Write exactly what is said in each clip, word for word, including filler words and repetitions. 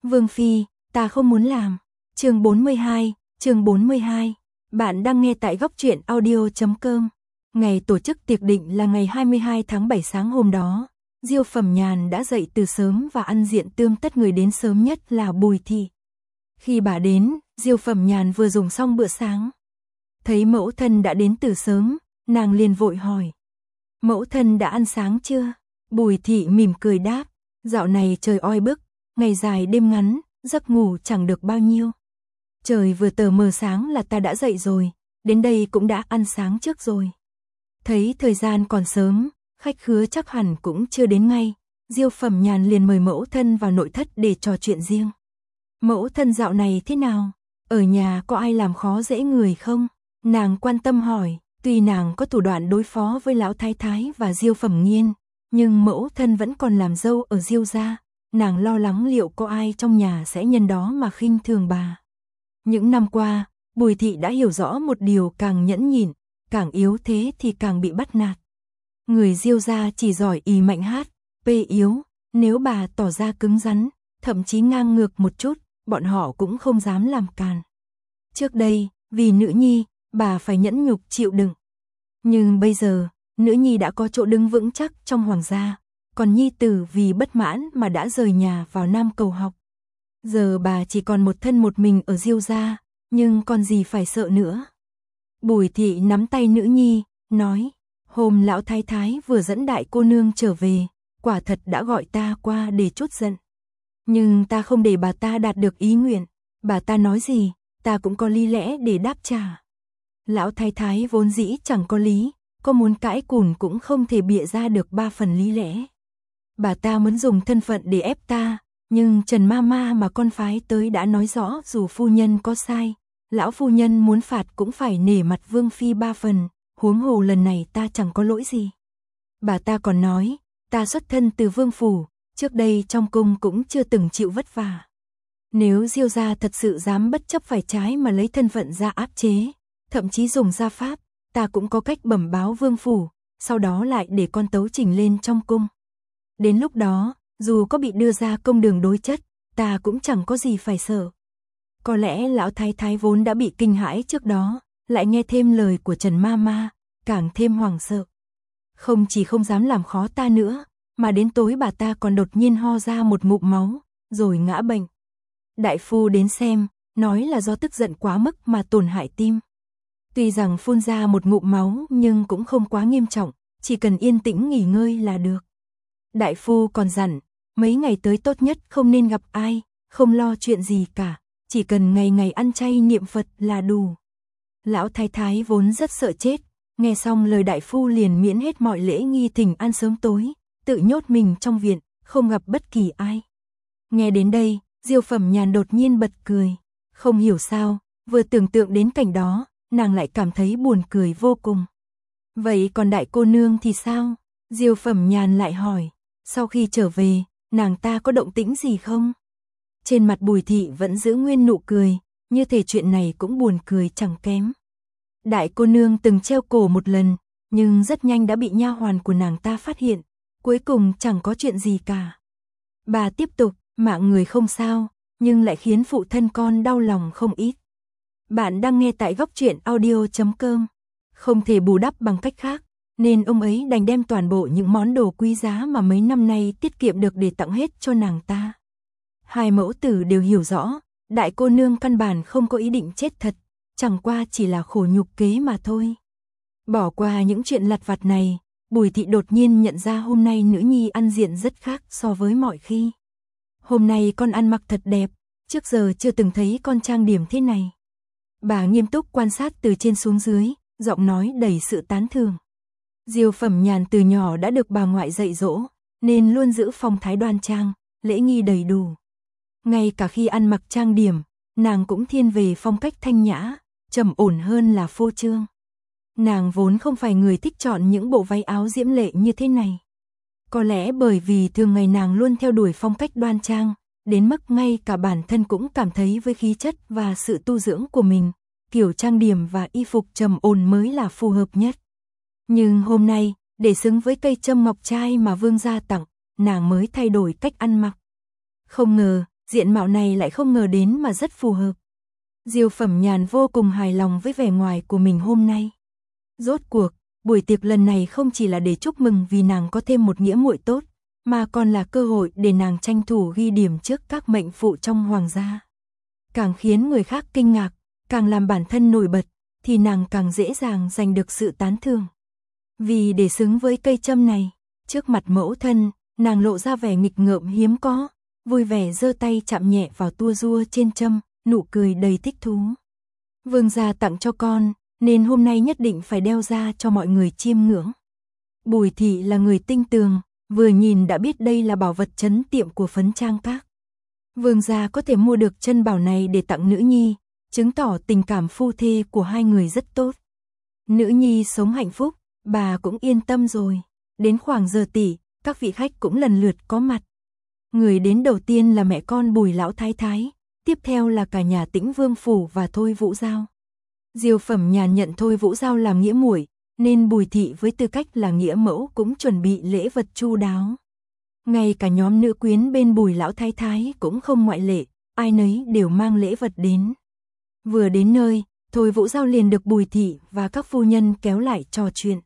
Vương Phi, ta không muốn làm. Chương bốn mươi hai, chương bốn mươi hai. Bạn đang nghe tại góc truyện audio chấm com. Ngày tổ chức tiệc định là ngày hai mươi hai tháng bảy. Sáng hôm đó, Diêu Phẩm Nhàn đã dậy từ sớm và ăn diện tươm tất. Người đến sớm nhất là Bùi Thị. Khi bà đến, Diêu Phẩm Nhàn vừa dùng xong bữa sáng. Thấy mẫu thân đã đến từ sớm, nàng liền vội hỏi. Mẫu thân đã ăn sáng chưa? Bùi Thị mỉm cười đáp. Dạo này trời oi bức, ngày dài đêm ngắn, giấc ngủ chẳng được bao nhiêu. Trời vừa tờ mờ sáng là ta đã dậy rồi, đến đây cũng đã ăn sáng trước rồi. Thấy thời gian còn sớm, khách khứa chắc hẳn cũng chưa đến ngay, Diêu Phẩm Nhàn liền mời mẫu thân vào nội thất để trò chuyện riêng. Mẫu thân dạo này thế nào? Ở nhà có ai làm khó dễ người không? Nàng quan tâm hỏi. Tuy nàng có thủ đoạn đối phó với lão thái thái và Diêu Phẩm Nghiên, nhưng mẫu thân vẫn còn làm dâu ở Diêu gia, nàng lo lắng liệu có ai trong nhà sẽ nhân đó mà khinh thường bà. Những năm qua, Bùi Thị đã hiểu rõ một điều, càng nhẫn nhịn, càng yếu thế thì càng bị bắt nạt. Người Diêu gia chỉ giỏi ì mạnh hát, pê yếu, nếu bà tỏ ra cứng rắn, thậm chí ngang ngược một chút, bọn họ cũng không dám làm càn. Trước đây, vì nữ nhi, bà phải nhẫn nhục chịu đựng. Nhưng bây giờ, nữ nhi đã có chỗ đứng vững chắc trong hoàng gia, còn nhi tử vì bất mãn mà đã rời nhà vào Nam cầu học. Giờ bà chỉ còn một thân một mình ở Diêu gia, nhưng còn gì phải sợ nữa. Bùi Thị nắm tay nữ nhi, nói, hôm lão thái thái vừa dẫn đại cô nương trở về, quả thật đã gọi ta qua để trút giận. Nhưng ta không để bà ta đạt được ý nguyện, bà ta nói gì, ta cũng có lý lẽ để đáp trả. Lão thái thái vốn dĩ chẳng có lý, có muốn cãi cùn cũng không thể bịa ra được ba phần lý lẽ. Bà ta muốn dùng thân phận để ép ta, nhưng Trần ma ma mà con phái tới đã nói rõ dù phu nhân có sai, lão phu nhân muốn phạt cũng phải nể mặt Vương Phi ba phần, huống hồ lần này ta chẳng có lỗi gì. Bà ta còn nói, ta xuất thân từ Vương Phủ, trước đây trong cung cũng chưa từng chịu vất vả. Nếu Diêu gia thật sự dám bất chấp phải trái mà lấy thân phận ra áp chế, thậm chí dùng gia pháp, ta cũng có cách bẩm báo Vương Phủ, sau đó lại để con tấu trình lên trong cung. Đến lúc đó, dù có bị đưa ra công đường đối chất, ta cũng chẳng có gì phải sợ. Có lẽ lão thái thái vốn đã bị kinh hãi trước đó, lại nghe thêm lời của Trần ma ma, càng thêm hoảng sợ. Không chỉ không dám làm khó ta nữa, mà đến tối bà ta còn đột nhiên ho ra một ngụm máu, rồi ngã bệnh. Đại phu đến xem, nói là do tức giận quá mức mà tổn hại tim. Tuy rằng phun ra một ngụm máu nhưng cũng không quá nghiêm trọng, chỉ cần yên tĩnh nghỉ ngơi là được. Đại phu còn dặn, mấy ngày tới tốt nhất không nên gặp ai, không lo chuyện gì cả, chỉ cần ngày ngày ăn chay niệm Phật là đủ. Lão thái thái vốn rất sợ chết, nghe xong lời đại phu liền miễn hết mọi lễ nghi thỉnh ăn sớm tối, tự nhốt mình trong viện, không gặp bất kỳ ai. Nghe đến đây, Diêu Phẩm Nhàn đột nhiên bật cười, không hiểu sao, vừa tưởng tượng đến cảnh đó, nàng lại cảm thấy buồn cười vô cùng. Vậy còn đại cô nương thì sao? Diêu Phẩm Nhàn lại hỏi, sau khi trở về, nàng ta có động tĩnh gì không? Trên mặt Bùi Thị vẫn giữ nguyên nụ cười, như thể chuyện này cũng buồn cười chẳng kém. Đại cô nương từng treo cổ một lần, nhưng rất nhanh đã bị nha hoàn của nàng ta phát hiện, cuối cùng chẳng có chuyện gì cả. Bà tiếp tục, mạng người không sao, nhưng lại khiến phụ thân con đau lòng không ít. Bạn đang nghe tại góc truyện audio chấm com. Không thể bù đắp bằng cách khác, nên ông ấy đành đem toàn bộ những món đồ quý giá mà mấy năm nay tiết kiệm được để tặng hết cho nàng ta. Hai mẫu tử đều hiểu rõ, đại cô nương căn bản không có ý định chết thật, chẳng qua chỉ là khổ nhục kế mà thôi. Bỏ qua những chuyện lặt vặt này, Bùi Thị đột nhiên nhận ra hôm nay nữ nhi ăn diện rất khác so với mọi khi. Hôm nay con ăn mặc thật đẹp, trước giờ chưa từng thấy con trang điểm thế này. Bà nghiêm túc quan sát từ trên xuống dưới, giọng nói đầy sự tán thưởng. Diêu Phẩm Nhàn từ nhỏ đã được bà ngoại dạy dỗ, nên luôn giữ phong thái đoan trang, lễ nghi đầy đủ. Ngay cả khi ăn mặc trang điểm, nàng cũng thiên về phong cách thanh nhã, trầm ổn hơn là phô trương. Nàng vốn không phải người thích chọn những bộ váy áo diễm lệ như thế này. Có lẽ bởi vì thường ngày nàng luôn theo đuổi phong cách đoan trang, đến mức ngay cả bản thân cũng cảm thấy với khí chất và sự tu dưỡng của mình, kiểu trang điểm và y phục trầm ổn mới là phù hợp nhất. Nhưng hôm nay, để xứng với cây châm ngọc trai mà vương gia tặng, nàng mới thay đổi cách ăn mặc. Không ngờ, diện mạo này lại không ngờ đến mà rất phù hợp. Diêu Phẩm Nhàn vô cùng hài lòng với vẻ ngoài của mình hôm nay. Rốt cuộc, buổi tiệc lần này không chỉ là để chúc mừng vì nàng có thêm một nghĩa muội tốt, mà còn là cơ hội để nàng tranh thủ ghi điểm trước các mệnh phụ trong hoàng gia. Càng khiến người khác kinh ngạc, càng làm bản thân nổi bật, thì nàng càng dễ dàng giành được sự tán thưởng. Vì để xứng với cây châm này, trước mặt mẫu thân, nàng lộ ra vẻ nghịch ngợm hiếm có, vui vẻ giơ tay chạm nhẹ vào tua rua trên châm, nụ cười đầy thích thú. Vương gia tặng cho con, nên hôm nay nhất định phải đeo ra cho mọi người chiêm ngưỡng. Bùi thị là người tinh tường, vừa nhìn đã biết đây là bảo vật trấn tiệm của Phấn Trang Các. Vương gia có thể mua được chân bảo này để tặng nữ nhi, chứng tỏ tình cảm phu thê của hai người rất tốt. Nữ nhi sống hạnh phúc, bà cũng yên tâm rồi. Đến khoảng giờ tỉ, các vị khách cũng lần lượt có mặt. Người đến đầu tiên là mẹ con Bùi lão thái thái, tiếp theo là cả nhà Tĩnh Vương phủ và Thôi Vũ Giao. Diêu Phẩm Nhàn nhận Thôi Vũ Giao làm nghĩa muội, nên Bùi thị với tư cách là nghĩa mẫu cũng chuẩn bị lễ vật chu đáo. Ngay cả nhóm nữ quyến bên Bùi lão thái thái cũng không ngoại lệ, ai nấy đều mang lễ vật đến. Vừa đến nơi, Thôi Vũ Giao liền được Bùi thị và các phu nhân kéo lại trò chuyện.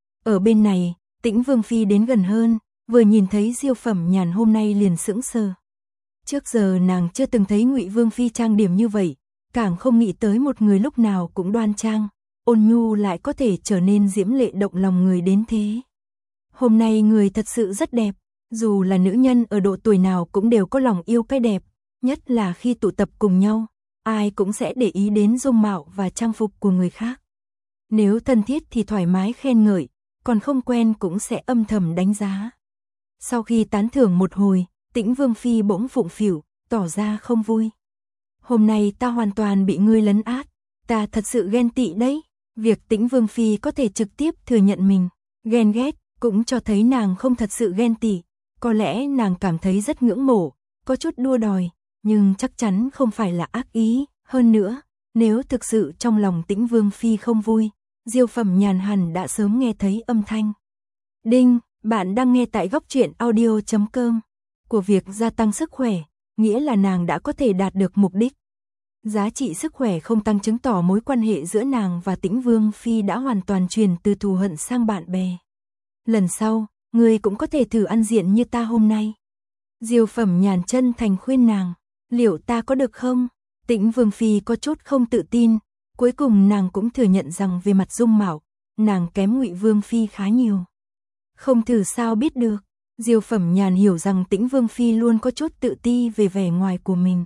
Ở bên này, Tĩnh Vương phi đến gần hơn, vừa nhìn thấy Diêu Phẩm Nhàn hôm nay liền sững sờ. Trước giờ nàng chưa từng thấy Ngụy Vương phi trang điểm như vậy, càng không nghĩ tới một người lúc nào cũng đoan trang, ôn nhu lại có thể trở nên diễm lệ động lòng người đến thế. Hôm nay người thật sự rất đẹp, dù là nữ nhân ở độ tuổi nào cũng đều có lòng yêu cái đẹp, nhất là khi tụ tập cùng nhau, ai cũng sẽ để ý đến dung mạo và trang phục của người khác. Nếu thân thiết thì thoải mái khen ngợi, còn không quen cũng sẽ âm thầm đánh giá. Sau khi tán thưởng một hồi, Tĩnh Vương phi bỗng phụng phịu, tỏ ra không vui. Hôm nay ta hoàn toàn bị ngươi lấn át, ta thật sự ghen tị đấy. Việc Tĩnh Vương phi có thể trực tiếp thừa nhận mình ghen ghét cũng cho thấy nàng không thật sự ghen tị, có lẽ nàng cảm thấy rất ngưỡng mộ, có chút đua đòi, nhưng chắc chắn không phải là ác ý. Hơn nữa, nếu thực sự trong lòng Tĩnh Vương phi không vui, Diêu Phẩm Nhàn hẳn đã sớm nghe thấy âm thanh. Đinh, bạn đang nghe tại góc truyện audio chấm com. Của việc gia tăng sức khỏe, nghĩa là nàng đã có thể đạt được mục đích. Giá trị sức khỏe không tăng chứng tỏ mối quan hệ giữa nàng và Tĩnh Vương phi đã hoàn toàn chuyển từ thù hận sang bạn bè. Lần sau, ngươi cũng có thể thử ăn diện như ta hôm nay. Diêu Phẩm Nhàn chân thành khuyên nàng, liệu ta có được không? Tĩnh Vương phi có chút không tự tin, cuối cùng nàng cũng thừa nhận rằng về mặt dung mạo, nàng kém Ngụy Vương phi khá nhiều. Không thử sao biết được. Diêu Phẩm Nhàn hiểu rằng Tĩnh Vương phi luôn có chút tự ti về vẻ ngoài của mình.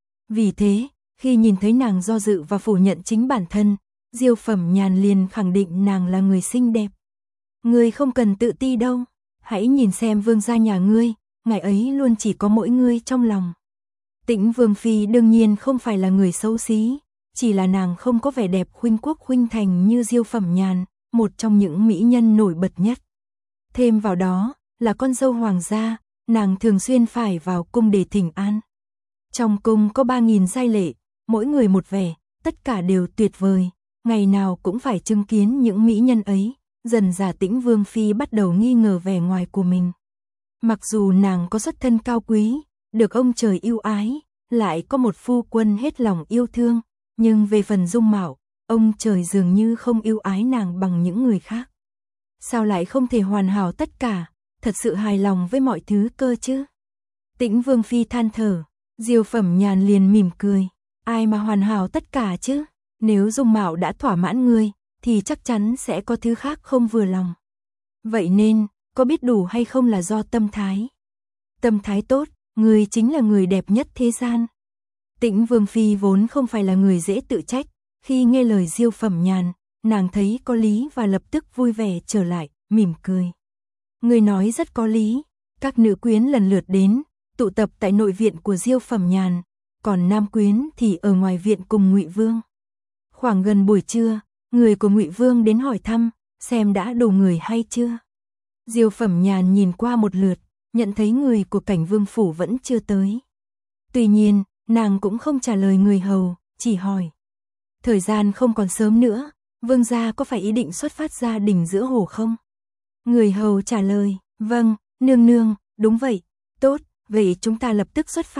Vì thế, khi nhìn thấy nàng do dự và phủ nhận chính bản thân, Diêu Phẩm Nhàn liền khẳng định nàng là người xinh đẹp. Ngươi không cần tự ti đâu, hãy nhìn xem vương gia nhà ngươi, ngài ấy luôn chỉ có mỗi ngươi trong lòng. Tĩnh Vương phi đương nhiên không phải là người xấu xí, chỉ là nàng không có vẻ đẹp khuynh quốc khuynh thành như Diêu Phẩm Nhàn, một trong những mỹ nhân nổi bật nhất. Thêm vào đó, là con dâu hoàng gia, nàng thường xuyên phải vào cung để thỉnh an. Trong cung có ba nghìn giai lệ, mỗi người một vẻ, tất cả đều tuyệt vời, ngày nào cũng phải chứng kiến những mỹ nhân ấy. Dần dà Tĩnh Vương phi bắt đầu nghi ngờ vẻ ngoài của mình. Mặc dù nàng có xuất thân cao quý, được ông trời yêu ái, lại có một phu quân hết lòng yêu thương, nhưng về phần dung mạo, ông trời dường như không yêu ái nàng bằng những người khác. Sao lại không thể hoàn hảo tất cả, thật sự hài lòng với mọi thứ cơ chứ? Tĩnh Vương phi than thở, Diêu Phẩm Nhàn liền mỉm cười, ai mà hoàn hảo tất cả chứ? Nếu dung mạo đã thỏa mãn ngươi, thì chắc chắn sẽ có thứ khác không vừa lòng. Vậy nên, có biết đủ hay không là do tâm thái. Tâm thái tốt, người chính là người đẹp nhất thế gian. Tĩnh Vương phi vốn không phải là người dễ tự trách, khi nghe lời Diêu Phẩm Nhàn, nàng thấy có lý và lập tức vui vẻ trở lại, mỉm cười. Người nói rất có lý, các nữ quyến lần lượt đến, tụ tập tại nội viện của Diêu Phẩm Nhàn, còn nam quyến thì ở ngoài viện cùng Ngụy Vương. Khoảng gần buổi trưa, người của Ngụy Vương đến hỏi thăm, xem đã đủ người hay chưa. Diêu Phẩm Nhàn nhìn qua một lượt, nhận thấy người của Cảnh Vương phủ vẫn chưa tới. Tuy nhiên, nàng cũng không trả lời người hầu, chỉ hỏi. Thời gian không còn sớm nữa, vương gia có phải ý định xuất phát ra đỉnh giữa hồ không? Người hầu trả lời, vâng, nương nương, đúng vậy, tốt, vậy chúng ta lập tức xuất phát.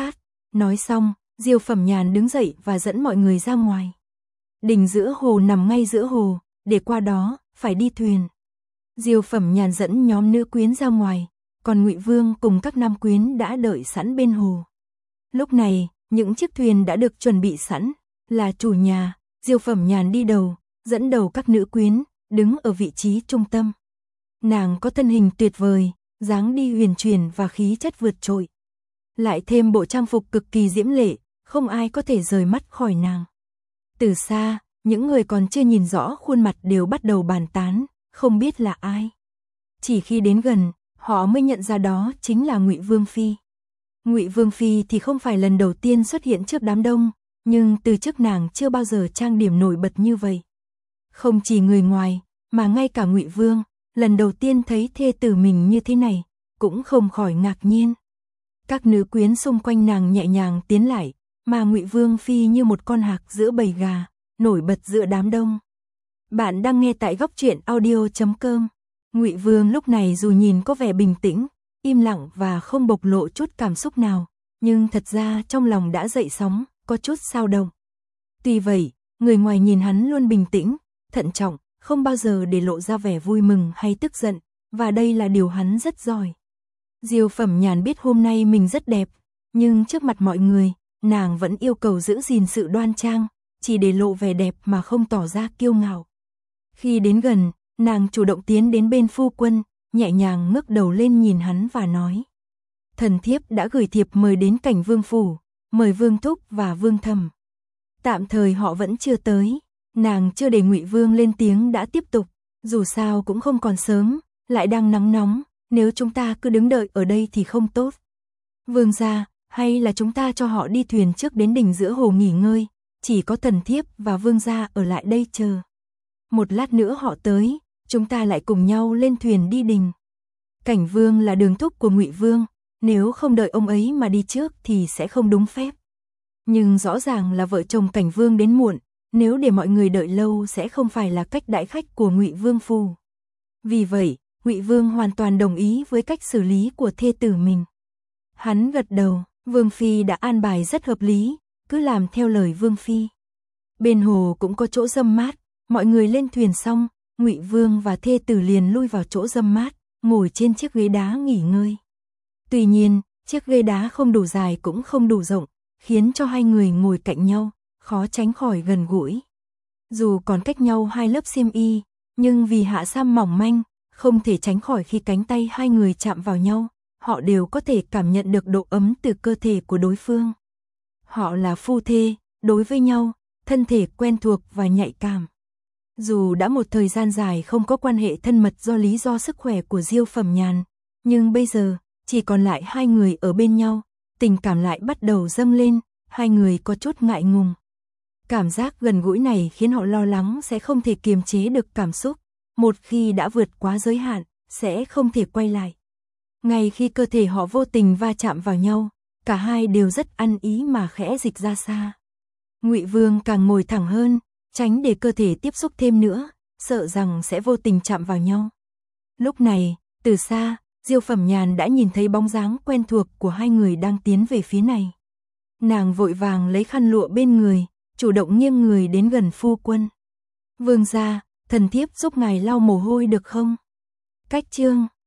Nói xong, Diêu Phẩm Nhàn đứng dậy và dẫn mọi người ra ngoài. Đình giữa hồ nằm ngay giữa hồ, để qua đó, phải đi thuyền. Diêu Phẩm Nhàn dẫn nhóm nữ quyến ra ngoài, còn Ngụy Vương cùng các nam quyến đã đợi sẵn bên hồ. Lúc này, những chiếc thuyền đã được chuẩn bị sẵn, là chủ nhà, Diêu Phẩm Nhàn đi đầu, dẫn đầu các nữ quyến, đứng ở vị trí trung tâm. Nàng có thân hình tuyệt vời, dáng đi huyền chuyển và khí chất vượt trội. Lại thêm bộ trang phục cực kỳ diễm lệ, không ai có thể rời mắt khỏi nàng. Từ xa, những người còn chưa nhìn rõ khuôn mặt đều bắt đầu bàn tán, không biết là ai. Chỉ khi đến gần, họ mới nhận ra đó chính là Ngụy Vương phi. Ngụy Vương phi thì không phải lần đầu tiên xuất hiện trước đám đông, nhưng từ trước nàng chưa bao giờ trang điểm nổi bật như vậy. Không chỉ người ngoài, mà ngay cả Ngụy Vương, lần đầu tiên thấy thê tử mình như thế này, cũng không khỏi ngạc nhiên. Các nữ quyến xung quanh nàng nhẹ nhàng tiến lại, mà Ngụy Vương phi như một con hạc giữa bầy gà, nổi bật giữa đám đông. Bạn đang nghe tại góc truyện audio chấm com. Ngụy Vương lúc này dù nhìn có vẻ bình tĩnh, im lặng và không bộc lộ chút cảm xúc nào, nhưng thật ra trong lòng đã dậy sóng, có chút xao động. Tuy vậy, người ngoài nhìn hắn luôn bình tĩnh, thận trọng, không bao giờ để lộ ra vẻ vui mừng hay tức giận, và đây là điều hắn rất giỏi. Diêu Phẩm Nhàn biết hôm nay mình rất đẹp, nhưng trước mặt mọi người, nàng vẫn yêu cầu giữ gìn sự đoan trang, chỉ để lộ vẻ đẹp mà không tỏ ra kiêu ngạo. Khi đến gần, nàng chủ động tiến đến bên phu quân, nhẹ nhàng ngước đầu lên nhìn hắn và nói: Thần thiếp đã gửi thiệp mời đến Cảnh Vương phủ, mời Vương Thúc và Vương Thẩm. Tạm thời họ vẫn chưa tới, nàng chưa để Ngụy Vương lên tiếng đã tiếp tục, dù sao cũng không còn sớm, lại đang nắng nóng, nếu chúng ta cứ đứng đợi ở đây thì không tốt. Vương gia, hay là chúng ta cho họ đi thuyền trước đến đình giữa hồ nghỉ ngơi, chỉ có thần thiếp và vương gia ở lại đây chờ. Một lát nữa họ tới, chúng ta lại cùng nhau lên thuyền đi đình. Cảnh Vương là đường thúc của Ngụy Vương, nếu không đợi ông ấy mà đi trước thì sẽ không đúng phép. Nhưng rõ ràng là vợ chồng Cảnh Vương đến muộn, nếu để mọi người đợi lâu sẽ không phải là cách đãi khách của Ngụy Vương phủ. Vì vậy, Ngụy Vương hoàn toàn đồng ý với cách xử lý của thê tử mình. Hắn gật đầu, Vương phi đã an bài rất hợp lý, cứ làm theo lời Vương phi. Bên hồ cũng có chỗ râm mát, mọi người lên thuyền xong, Ngụy Vương và thê tử liền lui vào chỗ râm mát, ngồi trên chiếc ghế đá nghỉ ngơi. Tuy nhiên, chiếc ghế đá không đủ dài cũng không đủ rộng, khiến cho hai người ngồi cạnh nhau, khó tránh khỏi gần gũi. Dù còn cách nhau hai lớp xiêm y, nhưng vì hạ sam mỏng manh, không thể tránh khỏi khi cánh tay hai người chạm vào nhau, họ đều có thể cảm nhận được độ ấm từ cơ thể của đối phương. Họ là phu thê, đối với nhau, thân thể quen thuộc và nhạy cảm. Dù đã một thời gian dài không có quan hệ thân mật do lý do sức khỏe của Diêu Phẩm Nhàn, nhưng bây giờ, chỉ còn lại hai người ở bên nhau, tình cảm lại bắt đầu dâng lên, hai người có chút ngại ngùng. Cảm giác gần gũi này khiến họ lo lắng sẽ không thể kiềm chế được cảm xúc, một khi đã vượt quá giới hạn, sẽ không thể quay lại. Ngay khi cơ thể họ vô tình va chạm vào nhau, cả hai đều rất ăn ý mà khẽ dịch ra xa. Ngụy Vương càng ngồi thẳng hơn, tránh để cơ thể tiếp xúc thêm nữa, sợ rằng sẽ vô tình chạm vào nhau. Lúc này, từ xa, Diêu Phẩm Nhàn đã nhìn thấy bóng dáng quen thuộc của hai người đang tiến về phía này. Nàng vội vàng lấy khăn lụa bên người, chủ động nghiêng người đến gần phu quân. Vương gia, thần thiếp giúp ngài lau mồ hôi được không? Cách chương